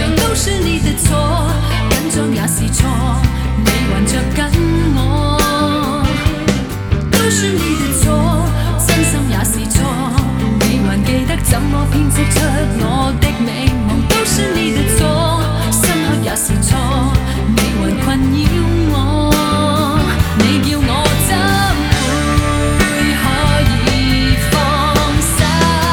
常都是你的错，紧张也是错，你还着紧我，都是你的错，真心也是错，你还记得怎么编织出我的美梦，都是你的错，深刻也是错，你还困扰我，你叫我怎会可以放手？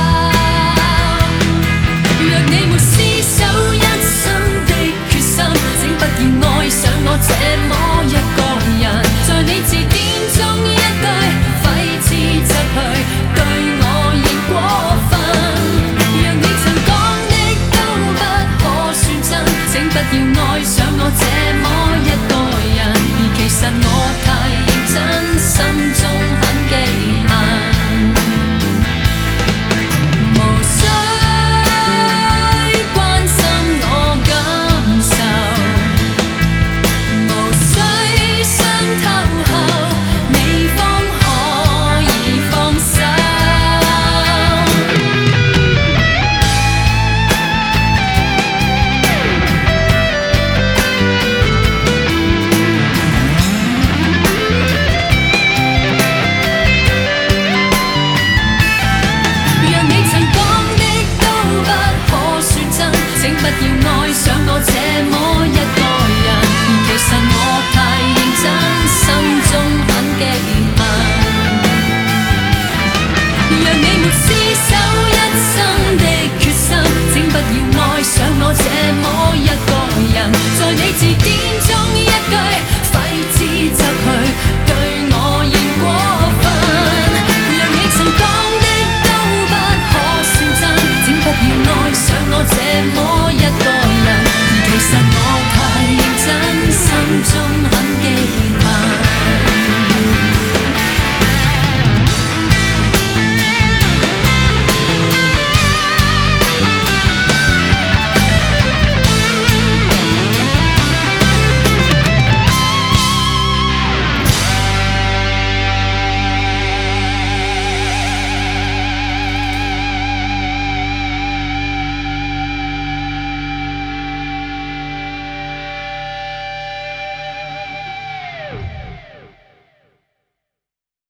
若你没厮守一生的決心，請不要愛上我這麼一個人，在你字典中一句揮之則去，對我亦過分。若你曾講的都不可算真，請不要愛上我這麼一個人，而其實我太認真，心中